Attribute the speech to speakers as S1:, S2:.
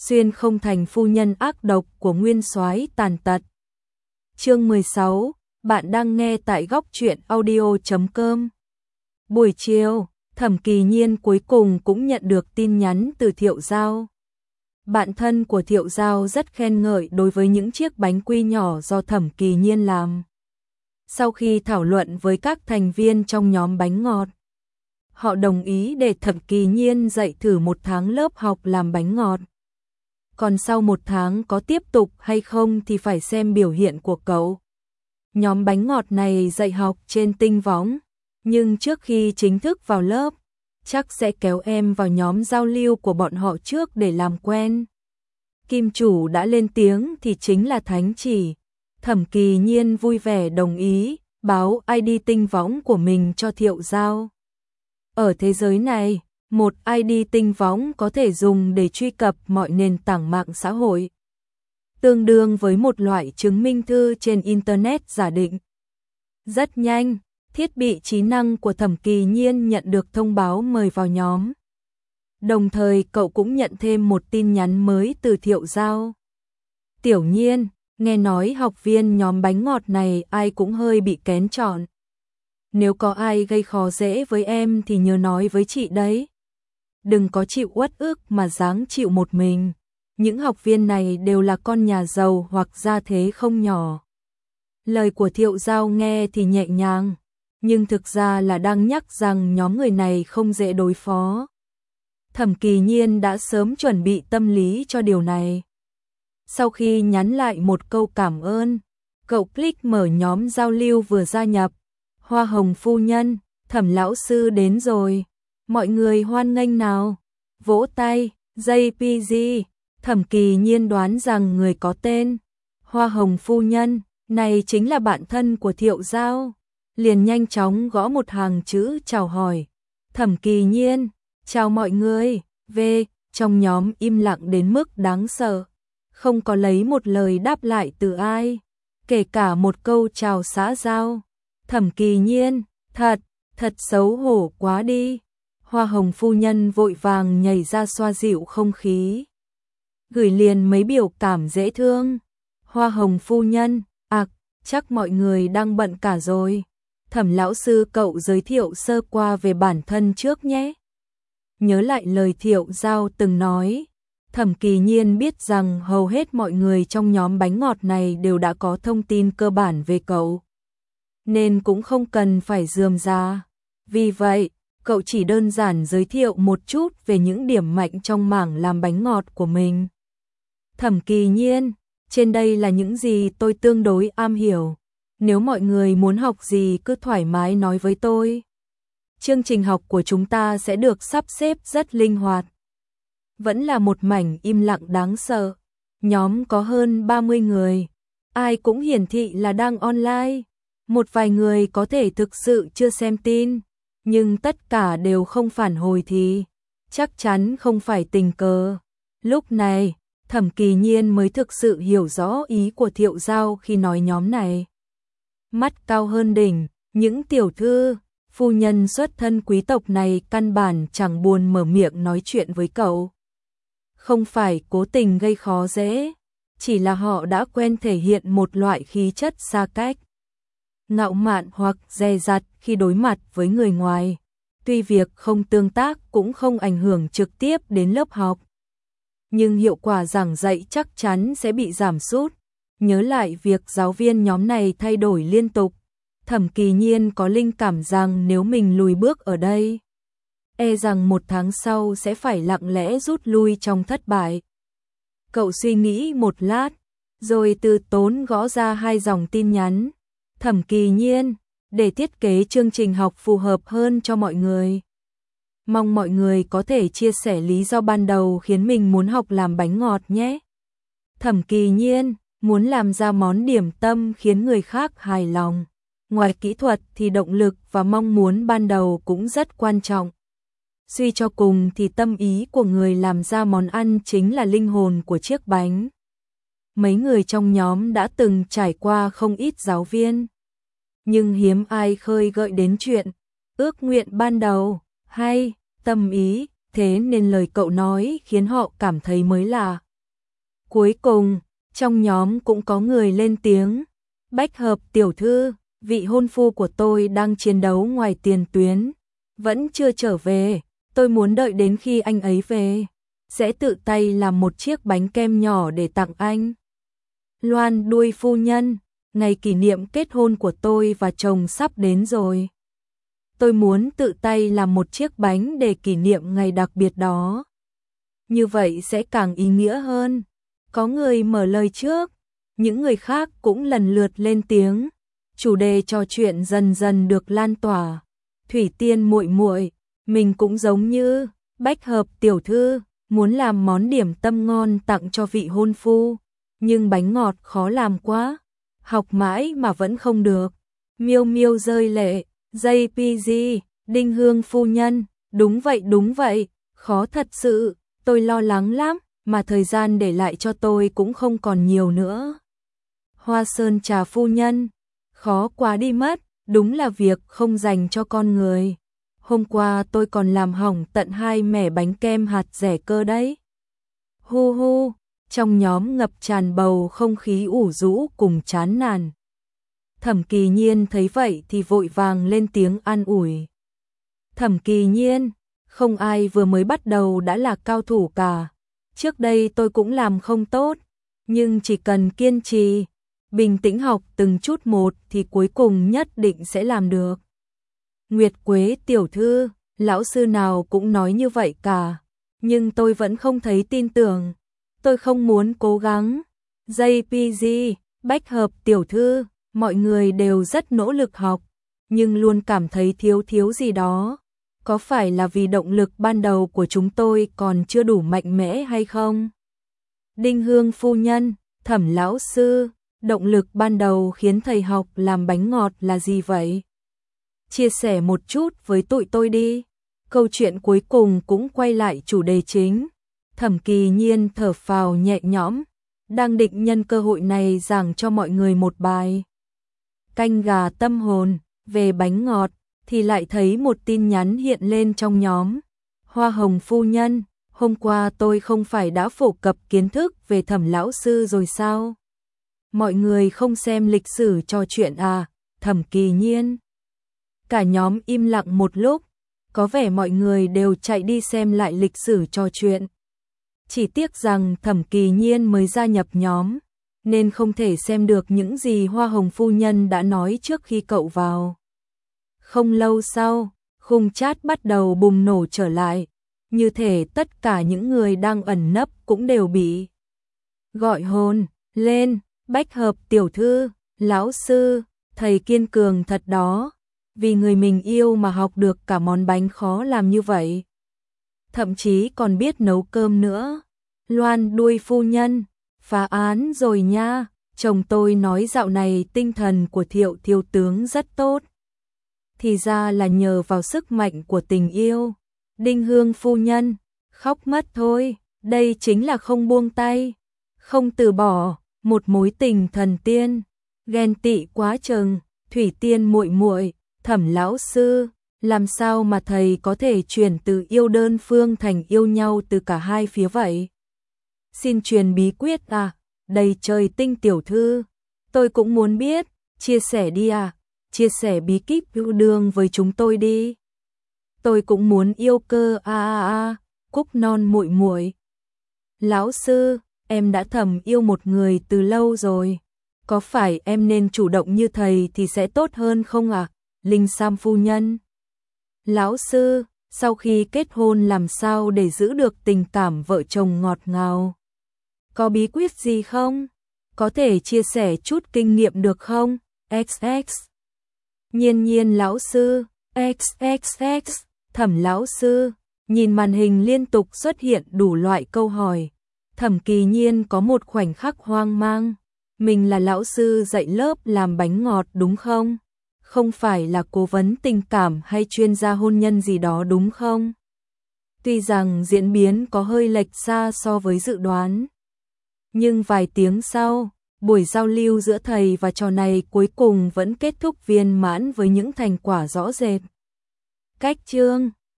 S1: xuyên không thành phu nhân ác độc của nguyên soái tàn tật. Chương 16, bạn đang nghe tại góc truyện audio.com. Buổi chiều, Thẩm Kỳ Nhiên cuối cùng cũng nhận được tin nhắn từ Thiệu Giao. Bạn thân của Thiệu Giao rất khen ngợi đối với những chiếc bánh quy nhỏ do Thẩm Kỳ Nhiên làm. Sau khi thảo luận với các thành viên trong nhóm bánh ngọt, họ đồng ý để Thẩm Kỳ Nhiên dạy thử 1 tháng lớp học làm bánh ngọt. Còn sau 1 tháng có tiếp tục hay không thì phải xem biểu hiện của cậu. Nhóm bánh ngọt này dạy học trên Tinh Võng, nhưng trước khi chính thức vào lớp, chắc sẽ kéo em vào nhóm giao lưu của bọn họ trước để làm quen. Kim chủ đã lên tiếng thì chính là thánh chỉ. Thẩm Kỳ Nhiên vui vẻ đồng ý, báo ID Tinh Võng của mình cho Thiệu Giao. Ở thế giới này, một ID Tinh Võng có thể dùng để truy cập mọi nền tảng mạng xã hội, tương đương với một loại chứng minh thư trên Internet giả định. Rất nhanh, thiết bị trí năng của Thẩm Kỳ Nhiên nhận được thông báo mời vào nhóm. Đồng thời cậu cũng nhận thêm một tin nhắn mới từ Thiệu Giao. Tiểu Nhiên, nghe nói học viên nhóm bánh ngọt này ai cũng hơi bị kén chọn. Nếu có ai gây khó dễ với em thì nhớ nói với chị đấy. Đừng có chịu uất ức mà dáng chịu một mình. Những học viên này đều là con nhà giàu hoặc gia thế không nhỏ. Lời của Thiệu Giao nghe thì nhẹ nhàng, nhưng thực ra là đang nhắc rằng nhóm người này không dễ đối phó. Thẩm Kỳ Nhiên đã sớm chuẩn bị tâm lý cho điều này. Sau khi nhắn lại một câu cảm ơn, cậu click mở nhóm giao lưu vừa gia nhập. Hoa hồng phu nhân, Thẩm lão sư đến rồi. Mọi người hoan nghênh nào. Vỗ tay, JPG. Thẩm Kỳ Nhiên đoán rằng người có tên Hoa hồng phu nhân này chính là bạn thân của Thiệu Giao. Liền nhanh chóng gõ một hàng chữ chào hỏi. Thẩm Kỳ Nhiên, chào mọi người. Trong nhóm im lặng đến mức đáng sợ. Không có lấy một lời đáp lại từ ai, kể cả một câu chào xã giao. Thẩm Kỳ Nhiên, thật xấu hổ quá đi. Hoa hồng phu nhân vội vàng nhảy ra xoa dịu không khí, gửi liền mấy biểu cảm dễ thương. Hoa hồng phu nhân, chắc mọi người đang bận cả rồi. Thẩm lão sư cậu giới thiệu sơ qua về bản thân trước nhé. Nhớ lại lời Thiệu Giao từng nói, Thẩm Kỳ Nhiên biết rằng hầu hết mọi người trong nhóm bánh ngọt này đều đã có thông tin cơ bản về cậu, nên cũng không cần phải rườm rà. Vì vậy, cậu chỉ đơn giản giới thiệu một chút về những điểm mạnh trong mảng làm bánh ngọt của mình. Thẩm Kỳ Nhiên, trên đây là những gì tôi tương đối am hiểu. Nếu mọi người muốn học gì cứ thoải mái nói với tôi. Chương trình học của chúng ta sẽ được sắp xếp rất linh hoạt. Vẫn là một mảnh im lặng đáng sợ. Nhóm có hơn 30 người. Ai cũng hiển thị là đang online. Một vài người có thể thực sự chưa xem tin, nhưng tất cả đều không phản hồi thì chắc chắn không phải tình cờ. Lúc này, Thẩm Kỳ Nhiên mới thực sự hiểu rõ ý của Thiệu Giao khi nói nhóm này. Mắt cao hơn đỉnh, những tiểu thư, phu nhân xuất thân quý tộc này căn bản chẳng buồn mở miệng nói chuyện với cậu. Không phải cố tình gây khó dễ, chỉ là họ đã quen thể hiện một loại khí chất xa cách, ngạo mạn hoặc dè dặt khi đối mặt với người ngoài. Tuy việc không tương tác cũng không ảnh hưởng trực tiếp đến lớp học, nhưng hiệu quả giảng dạy chắc chắn sẽ bị giảm sút. Nhớ lại việc giáo viên nhóm này thay đổi liên tục, Thẩm Kỳ Nhiên có linh cảm rằng nếu mình lùi bước ở đây, rằng 1 tháng sau sẽ phải lặng lẽ rút lui trong thất bại. Cậu suy nghĩ một lát, rồi từ tốn gõ ra 2 dòng tin nhắn. Thẩm Kỳ Nhiên, để thiết kế chương trình học phù hợp hơn cho mọi người. Mong mọi người có thể chia sẻ lý do ban đầu khiến mình muốn học làm bánh ngọt nhé. Thẩm Kỳ Nhiên, muốn làm ra món điểm tâm khiến người khác hài lòng. Ngoài kỹ thuật thì động lực và mong muốn ban đầu cũng rất quan trọng. Suy cho cùng thì tâm ý của người làm ra món ăn chính là linh hồn của chiếc bánh. Mấy người trong nhóm đã từng trải qua không ít giáo viên, nhưng hiếm ai khơi gợi đến chuyện ước nguyện ban đầu hay tâm ý, thế nên lời cậu nói khiến họ cảm thấy mới lạ. Cuối cùng, trong nhóm cũng có người lên tiếng. Bách hợp tiểu thư, vị hôn phu của tôi đang chiến đấu ngoài tiền tuyến, vẫn chưa trở về, tôi muốn đợi đến khi anh ấy về, sẽ tự tay làm một chiếc bánh kem nhỏ để tặng anh. Loan đuôi phu nhân, ngày kỷ niệm kết hôn của tôi và chồng sắp đến rồi. Tôi muốn tự tay làm một chiếc bánh để kỷ niệm ngày đặc biệt đó. Như vậy sẽ càng ý nghĩa hơn. Có người mở lời trước, những người khác cũng lần lượt lên tiếng. Chủ đề trò chuyện dần dần được lan tỏa. Thủy Tiên muội muội, mình cũng giống như Bách hợp tiểu thư, muốn làm món điểm tâm ngon tặng cho vị hôn phu, nhưng bánh ngọt khó làm quá, học mãi mà vẫn không được. Miêu Miêu rơi lệ, JPG, Đinh Hương phu nhân, đúng vậy, khó thật sự, tôi lo lắng lắm, mà thời gian để lại cho tôi cũng không còn nhiều nữa. Hoa Sơn Trà phu nhân, khó quá đi mất, đúng là việc không dành cho con người. Hôm qua tôi còn làm hỏng tận 2 mẻ bánh kem hạt dẻ cơ đấy. Hu hu, trong nhóm ngập tràn bầu không khí ủ rũ cùng chán nản. Thẩm Kỳ Nhiên thấy vậy thì vội vàng lên tiếng an ủi. Thẩm Kỳ Nhiên, không ai vừa mới bắt đầu đã là cao thủ cả. Trước đây tôi cũng làm không tốt, nhưng chỉ cần kiên trì, bình tĩnh học từng chút một thì cuối cùng nhất định sẽ làm được. Nguyệt Quế tiểu thư, lão sư nào cũng nói như vậy cả, nhưng tôi vẫn không thấy tin tưởng. Tôi không muốn cố gắng. JPG, Bách hợp tiểu thư, mọi người đều rất nỗ lực học, nhưng luôn cảm thấy thiếu gì đó. Có phải là vì động lực ban đầu của chúng tôi còn chưa đủ mạnh mẽ hay không? Đinh Hương phu nhân, Thẩm lão sư, động lực ban đầu khiến thầy học làm bánh ngọt là gì vậy? Chia sẻ một chút với tụi tôi đi. Câu chuyện cuối cùng cũng quay lại chủ đề chính. Thẩm Kỳ Nhiên thở phào nhẹ nhõm, đang định nhân cơ hội này giảng cho mọi người một bài canh gà tâm hồn về bánh ngọt, thì lại thấy một tin nhắn hiện lên trong nhóm. Hoa Hồng phu nhân, hôm qua tôi không phải đã phổ cập kiến thức về Thẩm lão sư rồi sao? Mọi người không xem lịch sử trò chuyện à? Thẩm Kỳ Nhiên. Cả nhóm im lặng một lúc, có vẻ mọi người đều chạy đi xem lại lịch sử trò chuyện. Chỉ tiếc rằng Thẩm Kỳ Nhiên mới gia nhập nhóm, nên không thể xem được những gì Hoa Hồng phu nhân đã nói trước khi cậu vào. Không lâu sau, khung chat bắt đầu bùng nổ trở lại, như thể tất cả những người đang ẩn nấp cũng đều bị gọi hồn lên. Bách hợp tiểu thư, lão sư, thầy kiên cường thật đó, vì người mình yêu mà học được cả món bánh khó làm như vậy. Thậm chí còn biết nấu cơm nữa. Loan đuôi phu nhân, phá án rồi nha, chồng tôi nói dạo này tinh thần của Thiệu thiếu tướng rất tốt. Thì ra là nhờ vào sức mạnh của tình yêu. Đinh Hương phu nhân, khóc mất thôi, đây chính là không buông tay, không từ bỏ, một mối tình thần tiên. Ghen tị quá chừng, Thủy Tiên muội muội, Thẩm lão sư, làm sao mà thầy có thể chuyển từ yêu đơn phương thành yêu nhau từ cả hai phía vậy? Xin truyền bí quyết à? Đầy trời tinh tiểu thư, tôi cũng muốn biết, chia sẻ đi à? Chia sẻ bí kíp yêu đương với chúng tôi đi. Tôi cũng muốn yêu cơ Cúc non muội muội. Lão sư, em đã thầm yêu một người từ lâu rồi. Có phải em nên chủ động như thầy thì sẽ tốt hơn không ạ? Linh Sam phu nhân. Lão sư, sau khi kết hôn làm sao để giữ được tình cảm vợ chồng ngọt ngào? Có bí quyết gì không? Có thể chia sẻ chút kinh nghiệm được không? XX. Nhiên lão sư, XXX, Thẩm lão sư, nhìn màn hình liên tục xuất hiện đủ loại câu hỏi. Thẩm Kỳ Nhiên có một khoảnh khắc hoang mang. Mình là lão sư dạy lớp làm bánh ngọt đúng không? Không phải là cố vấn tình cảm hay chuyên gia hôn nhân gì đó đúng không? Tuy rằng diễn biến có hơi lệch xa so với dự đoán, nhưng vài tiếng sau, buổi giao lưu giữa thầy và trò này cuối cùng vẫn kết thúc viên mãn với những thành quả rõ rệt. Cách chương